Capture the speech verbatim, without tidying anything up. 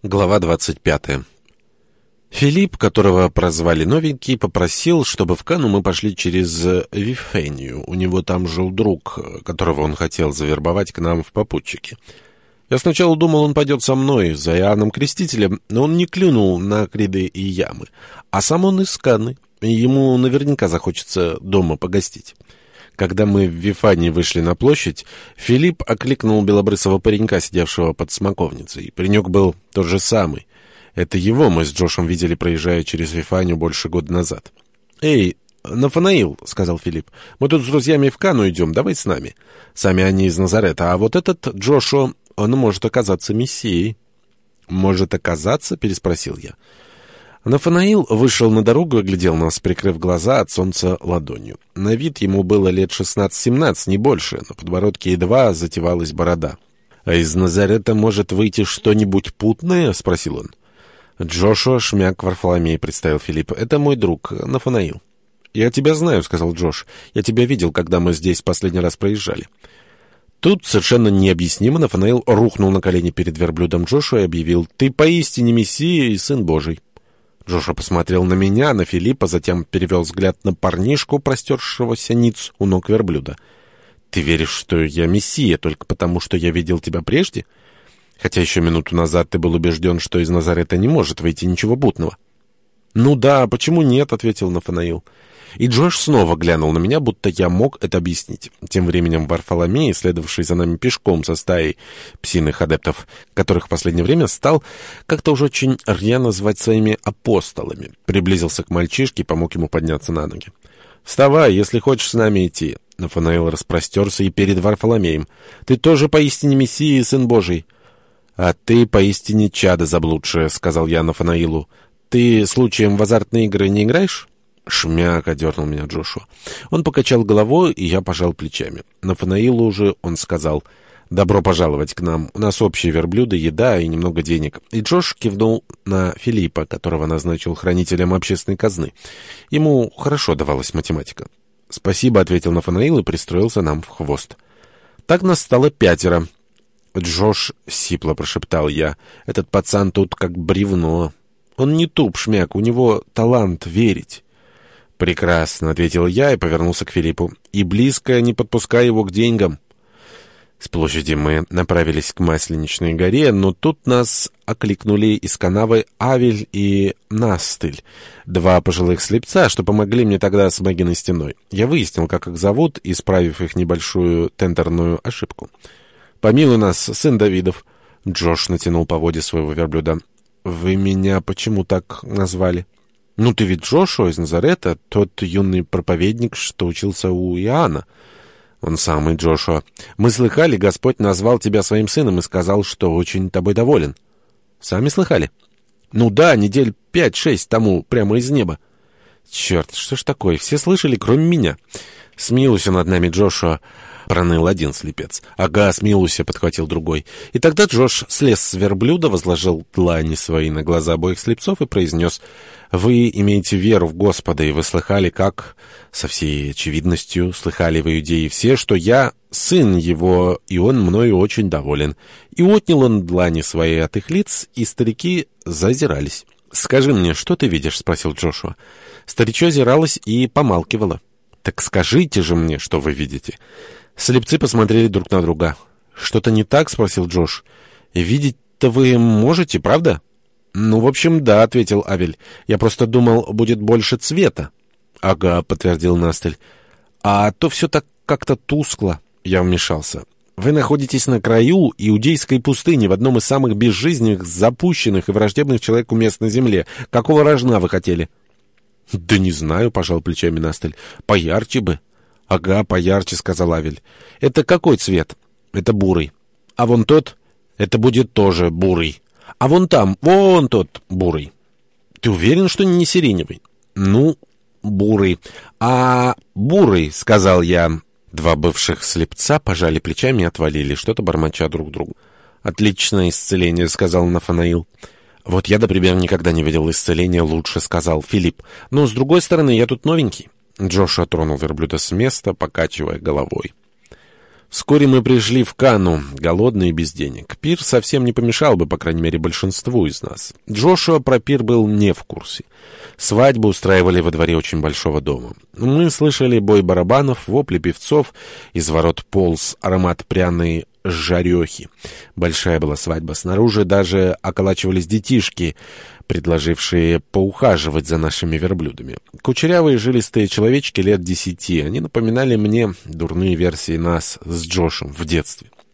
Глава двадцать пятая. Филипп, которого прозвали Новенький, попросил, чтобы в Канну мы пошли через Вифению. У него там жил друг, которого он хотел завербовать к нам в попутчики. Я сначала думал, он пойдет со мной, за Иоанном Крестителем, но он не клюнул на криды и ямы. А сам он из Канны, и ему наверняка захочется дома погостить. Когда мы в Вифании вышли на площадь, Филипп окликнул белобрысого паренька, сидевшего под смоковницей. Паренек был тот же самый. Это его мы с Джошем видели, проезжая через Вифанию больше года назад. «Эй, Нафанаил», — сказал Филипп, — «мы тут с друзьями в Канну идем, давай с нами. Сами они из Назарета, а вот этот Джошуа, он может оказаться мессией». «Может оказаться?» — переспросил я. Нафанаил вышел на дорогу и глядел нас, прикрыв глаза от солнца ладонью. На вид ему было лет шестнадцать-семнадцать, не больше, на подбородке едва затевалась борода. «А из Назарета может выйти что-нибудь путное?» — спросил он. «Джошуа Шмяк Варфоломей», — представил Филипп. «Это мой друг, Нафанаил». «Я тебя знаю», — сказал Джош. «Я тебя видел, когда мы здесь последний раз проезжали». Тут совершенно необъяснимо Нафанаил рухнул на колени перед верблюдом Джошуа и объявил: «Ты поистине Мессия и Сын Божий». Джошуа посмотрел на меня, на Филиппа, затем перевел взгляд на парнишку, простершегося ниц у ног верблюда. «Ты веришь, что я Мессия, только потому, что я видел тебя прежде? Хотя еще минуту назад ты был убежден, что из Назарета не может выйти ничего путного». «Ну да, почему нет?» — ответил Нафанаил. И Джош снова глянул на меня, будто я мог это объяснить. Тем временем Варфоломей, следовавший за нами пешком со стаей псиных адептов, которых в последнее время стал как-то уже очень рьяно звать своими апостолами, приблизился к мальчишке и помог ему подняться на ноги. «Вставай, если хочешь с нами идти». Нафанаил распростерся и перед Варфоломеем. «Ты тоже поистине Мессия и Сын Божий». «А ты поистине чадо заблудшее», — сказал я Нафанаилу. «Ты случаем в азартные игры не играешь?» «Шмяк», — одернул меня Джошуа. Он покачал головой, и я пожал плечами. Нафанаилу уже он сказал: «Добро пожаловать к нам. У нас общие верблюды, еда и немного денег». И Джош кивнул на Филиппа, которого назначил хранителем общественной казны. Ему хорошо давалась математика. «Спасибо», — ответил Нафанаил и пристроился нам в хвост. Так нас стало пятеро. «Джош», — сипло прошептал я, — «этот пацан тут как бревно. Он не туп, Шмяк, у него талант верить». «Прекрасно», — ответил я и повернулся к Филиппу. «И близко не подпускай его к деньгам». С площади мы направились к Масленичной горе, но тут нас окликнули из канавы Авель и Настыль, два пожилых слепца, что помогли мне тогда с Мэгиной стеной. Я выяснил, как их зовут, исправив их небольшую тендерную ошибку. «Помилуй нас, сын Давидов», — Джош натянул поводья своего верблюда. «Вы меня почему так назвали?» «Ну, ты ведь Джошуа из Назарета, тот юный проповедник, что учился у Иоанна». «Он самый Джошуа. Мы слыхали, Господь назвал тебя своим сыном и сказал, что очень тобой доволен». «Сами слыхали?» «Ну да, недель пять-шесть тому, прямо из неба». «Черт, что ж такое? Все слышали, кроме меня». «Смилуйся над нами, Джошуа», — проныл один слепец. «Ага, смилуйся», — подхватил другой. И тогда Джош слез с верблюда, возложил длани свои на глаза обоих слепцов и произнес: «Вы имеете веру в Господа, и вы слыхали, как, со всей очевидностью, слыхали в Иудее все, что я сын его, и он мною очень доволен». И отнял он длани свои от их лиц, и старики зазирались. «Скажи мне, что ты видишь?» — спросил Джошуа. Старичье озиралась и помалкивала. «Так скажите же мне, что вы видите». Слепцы посмотрели друг на друга. «Что-то не так?» — спросил Джош. «Видеть-то вы можете, правда?» «Ну, в общем, да», — ответил Авель. «Я просто думал, будет больше цвета». «Ага», — подтвердил Настель. «А то все так как-то тускло». Я вмешался. «Вы находитесь на краю иудейской пустыни, в одном из самых безжизненных, запущенных и враждебных человеку мест на земле. Какого рожна вы хотели?» «Да не знаю», — пожал плечами Настель. «Поярче бы». «Ага, поярче», — сказал Авель. «Это какой цвет?» «Это бурый». «А вон тот?» «Это будет тоже бурый». «А вон там, вон тот бурый». «Ты уверен, что не сиреневый?» «Ну, бурый». «А бурый», — сказал я. Два бывших слепца пожали плечами и отвалили, что-то бормоча друг другу. «Отличное исцеление», — сказал Нафанаил. «Вот я, например, никогда не видел исцеления лучше», — сказал Филипп. «Но, с другой стороны, я тут новенький». Джошуа тронул верблюда с места, покачивая головой. Вскоре мы пришли в Канну, голодные и без денег. Пир совсем не помешал бы, по крайней мере, большинству из нас. Джошуа про пир был не в курсе. Свадьбу устраивали во дворе очень большого дома. Мы слышали бой барабанов, вопли певцов, из ворот полз аромат пряной жарехи. Большая была свадьба. Снаружи даже околачивались детишки, предложившие поухаживать за нашими верблюдами. Кучерявые жилистые человечки лет десяти. Они напоминали мне дурные версии нас с Джошем в детстве.